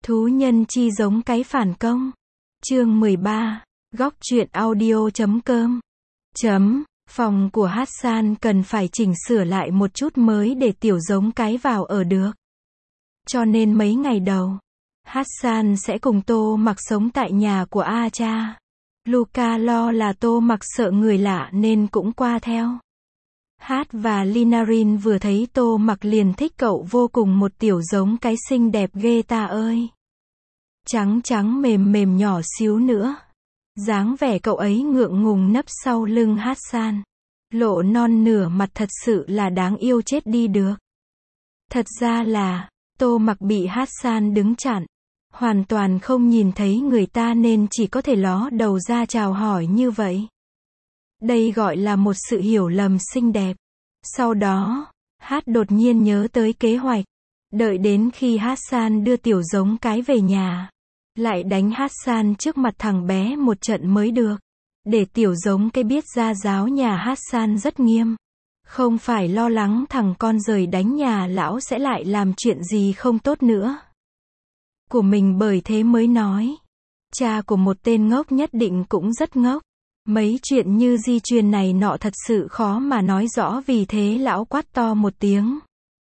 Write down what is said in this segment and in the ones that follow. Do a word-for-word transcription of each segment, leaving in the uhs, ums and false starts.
Thú nhân chi giống cái phản công. Chương mười ba. Góc truyện audio chấm com. Chấm. Phòng của Hassan cần phải chỉnh sửa lại một chút mới để tiểu giống cái vào ở được. Cho nên mấy ngày đầu, Hassan sẽ cùng Tô Mặc sống tại nhà của A cha. Luca lo là Tô Mặc sợ người lạ nên cũng qua theo. Hát và Linarin vừa thấy Tô Mặc liền thích cậu vô cùng, một tiểu giống cái xinh đẹp ghê ta ơi. Trắng trắng mềm mềm nhỏ xíu nữa. Dáng vẻ cậu ấy ngượng ngùng nấp sau lưng Hassan. Lộ non nửa mặt thật sự là đáng yêu chết đi được. Thật ra là, Tô Mặc bị Hassan đứng chặn. Hoàn toàn không nhìn thấy người ta nên chỉ có thể ló đầu ra chào hỏi như vậy. Đây gọi là một sự hiểu lầm xinh đẹp. Sau đó, Hát đột nhiên nhớ tới kế hoạch. Đợi đến khi Hassan đưa tiểu giống cái về nhà, lại đánh Hassan trước mặt thằng bé một trận mới được. Để tiểu giống cái biết ra giáo nhà Hassan rất nghiêm. Không phải lo lắng thằng con rời đánh nhà lão sẽ lại làm chuyện gì không tốt nữa. Của mình, bởi thế mới nói. Cha của một tên ngốc nhất định cũng rất ngốc. Mấy chuyện như di truyền này nọ thật sự khó mà nói rõ, vì thế lão quát to một tiếng.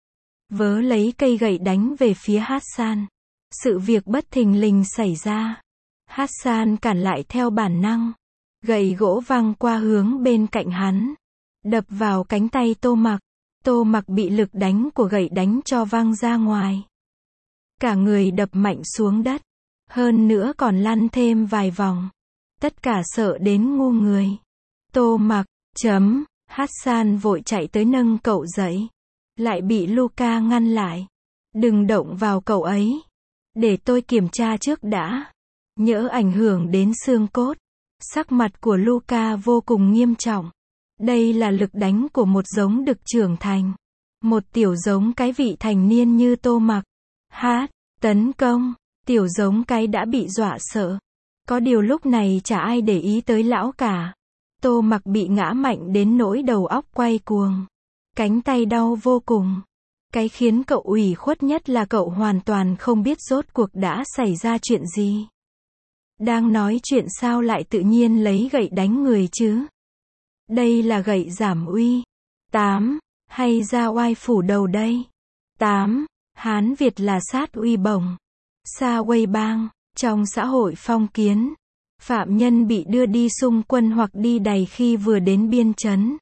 Vớ lấy cây gậy đánh về phía Hassan. Sự việc bất thình lình xảy ra. Hassan cản lại theo bản năng. Gậy gỗ văng qua hướng bên cạnh hắn. Đập vào cánh tay Tô Mặc. Tô Mặc bị lực đánh của gậy đánh cho văng ra ngoài. Cả người đập mạnh xuống đất. Hơn nữa còn lăn thêm vài vòng. Tất cả sợ đến ngu người. Tô Mặc, chấm, Hassan vội chạy tới nâng cậu dậy. Lại bị Luca ngăn lại. Đừng động vào cậu ấy. Để tôi kiểm tra trước đã. Nhỡ ảnh hưởng đến xương cốt. Sắc mặt của Luca vô cùng nghiêm trọng. Đây là lực đánh của một giống đực trưởng thành. Một tiểu giống cái vị thành niên như Tô Mặc. Hát, tấn công. Tiểu giống cái đã bị dọa sợ. Có điều lúc này chả ai để ý tới lão cả. Tô Mặc bị ngã mạnh đến nỗi đầu óc quay cuồng. Cánh tay đau vô cùng. Cái khiến cậu ủy khuất nhất là cậu hoàn toàn không biết rốt cuộc đã xảy ra chuyện gì. Đang nói chuyện sao lại tự nhiên lấy gậy đánh người chứ? Đây là gậy giảm uy. Tám. Hay ra oai phủ đầu đây? Tám. Hán Việt là sát uy bổng. Sa Quây Bang. Trong xã hội phong kiến, phạm nhân bị đưa đi xung quân hoặc đi đày khi vừa đến biên trấn.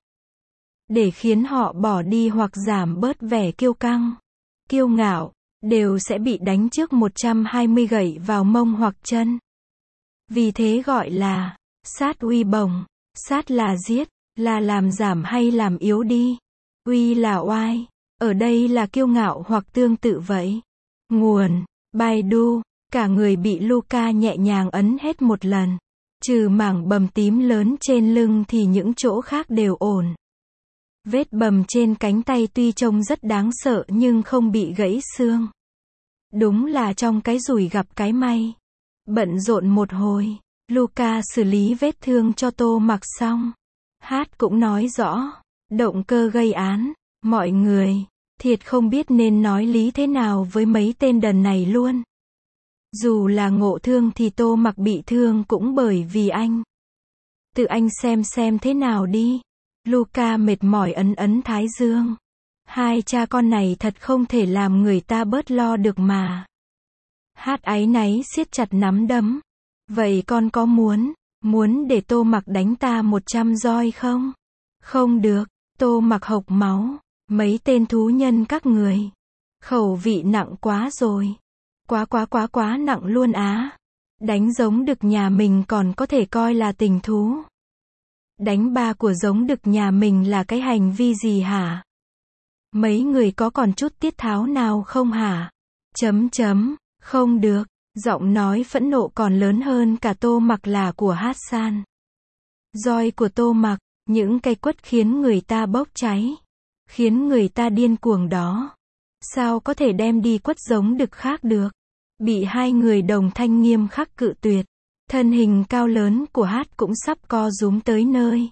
Để khiến họ bỏ đi hoặc giảm bớt vẻ kiêu căng, kiêu ngạo, đều sẽ bị đánh trước một trăm hai mươi gậy vào mông hoặc chân. Vì thế gọi là sát uy bổng. Sát là giết, là làm giảm hay làm yếu đi. Uy là oai, ở đây là kiêu ngạo hoặc tương tự vậy. Nguồn: Baidu. Cả người bị Luca nhẹ nhàng ấn hết một lần. Trừ mảng bầm tím lớn trên lưng thì những chỗ khác đều ổn. Vết bầm trên cánh tay tuy trông rất đáng sợ nhưng không bị gãy xương. Đúng là trong cái rủi gặp cái may. Bận rộn một hồi, Luca xử lý vết thương cho Tô Mặc xong. Hát cũng nói rõ động cơ gây án. Mọi người thiệt không biết nên nói lý thế nào với mấy tên đần này luôn. Dù là ngộ thương thì Tô Mặc bị thương cũng bởi vì anh. Tự anh xem xem thế nào đi. Luca mệt mỏi ấn ấn thái dương. Hai cha con này thật không thể làm người ta bớt lo được mà. Hát áy náy siết chặt nắm đấm. Vậy con có muốn, muốn để Tô Mặc đánh ta một trăm roi không? Không được. Tô Mặc hộc máu. Mấy tên thú nhân các người. Khẩu vị nặng quá rồi. Quá quá quá quá nặng luôn á. Đánh giống đực nhà mình còn có thể coi là tình thú. Đánh ba của giống đực nhà mình là cái hành vi gì hả? Mấy người có còn chút tiết tháo nào không hả? Chấm chấm, không được. Giọng nói phẫn nộ còn lớn hơn cả Tô Mặc là của Hassan. Roi của Tô Mặc, những cây quất khiến người ta bốc cháy. Khiến người ta điên cuồng đó. Sao có thể đem đi quất giống đực khác được? Bị hai người đồng thanh nghiêm khắc cự tuyệt. Thân hình cao lớn của Hát cũng sắp co rúm tới nơi.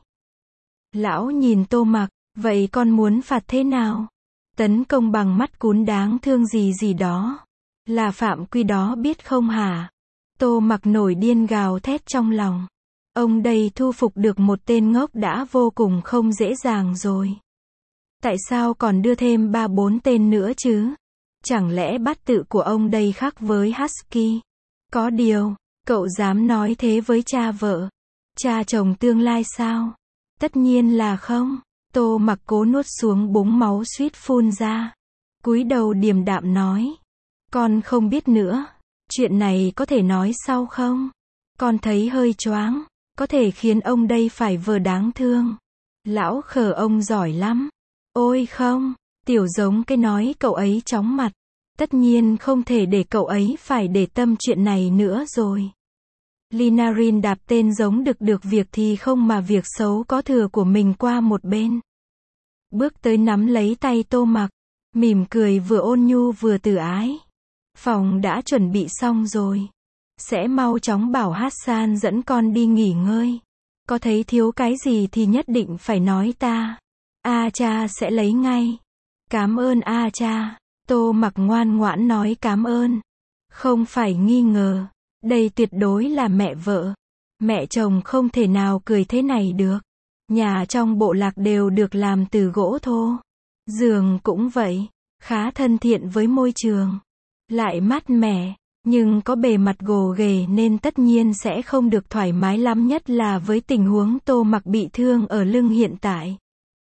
Lão nhìn Tô Mặc, vậy con muốn phạt thế nào? Tấn công bằng mắt cún đáng thương gì gì đó. Là phạm quy đó biết không hả? Tô Mặc nổi điên gào thét trong lòng. Ông đây thu phục được một tên ngốc đã vô cùng không dễ dàng rồi. Tại sao còn đưa thêm ba bốn tên nữa chứ? Chẳng lẽ bát tự của ông đây khác với Husky? Có điều, cậu dám nói thế với cha vợ, cha chồng tương lai sao? Tất nhiên là không. Tô Mặc cố nuốt xuống búng máu suýt phun ra. Cúi đầu điềm đạm nói. Con không biết nữa. Chuyện này có thể nói sau không? Con thấy hơi choáng. Có thể khiến ông đây phải vờ đáng thương. Lão khờ ông giỏi lắm. Ôi không, tiểu giống cái nói cậu ấy chóng mặt. Tất nhiên không thể để cậu ấy phải để tâm chuyện này nữa rồi. Linarin đạp tên giống được được việc thì không mà việc xấu có thừa của mình qua một bên. Bước tới nắm lấy tay Tô Mặc, mỉm cười vừa ôn nhu vừa từ ái. Phòng đã chuẩn bị xong rồi. Sẽ mau chóng bảo Hassan dẫn con đi nghỉ ngơi. Có thấy thiếu cái gì thì nhất định phải nói ta. A cha sẽ lấy ngay. Cảm ơn A cha. Tô Mặc ngoan ngoãn nói cảm ơn. Không phải nghi ngờ. Đây tuyệt đối là mẹ vợ. Mẹ chồng không thể nào cười thế này được. Nhà trong bộ lạc đều được làm từ gỗ thô. Giường cũng vậy. Khá thân thiện với môi trường. Lại mát mẻ. Nhưng có bề mặt gồ ghề nên tất nhiên sẽ không được thoải mái lắm, nhất là với tình huống Tô Mặc bị thương ở lưng hiện tại.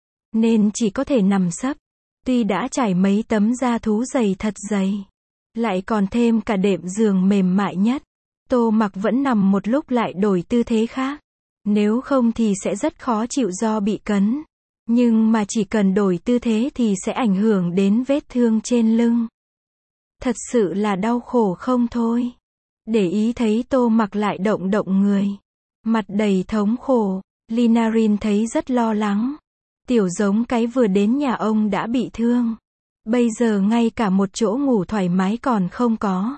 Nên chỉ có thể nằm sấp. Tuy đã trải mấy tấm da thú dày thật dày. Lại còn thêm cả đệm giường mềm mại nhất. Tô Mặc vẫn nằm một lúc lại đổi tư thế khác. Nếu không thì sẽ rất khó chịu do bị cấn. Nhưng mà chỉ cần đổi tư thế thì sẽ ảnh hưởng đến vết thương trên lưng. Thật sự là đau khổ không thôi. Để ý thấy Tô Mặc lại động động người. Mặt đầy thống khổ. Linarin thấy rất lo lắng. Tiểu giống cái vừa đến nhà ông đã bị thương. Bây giờ ngay cả một chỗ ngủ thoải mái còn không có.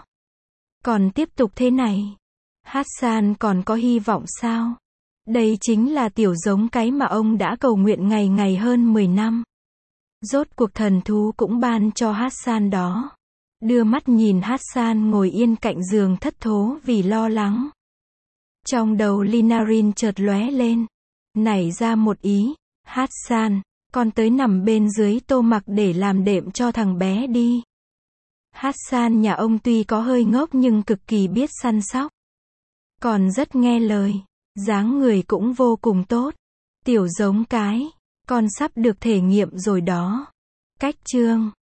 Còn tiếp tục thế này, Hassan còn có hy vọng sao? Đây chính là tiểu giống cái mà ông đã cầu nguyện ngày ngày hơn mười năm. Rốt cuộc thần thú cũng ban cho Hassan đó. Đưa mắt nhìn Hassan ngồi yên cạnh giường thất thố vì lo lắng. Trong đầu Linarin chợt lóe lên. Nảy ra một ý. Hassan, con tới nằm bên dưới Tô Mặc để làm đệm cho thằng bé đi. Hassan nhà ông tuy có hơi ngốc nhưng cực kỳ biết săn sóc. Còn rất nghe lời. Dáng người cũng vô cùng tốt. Tiểu giống cái, con sắp được thể nghiệm rồi đó. Cách chương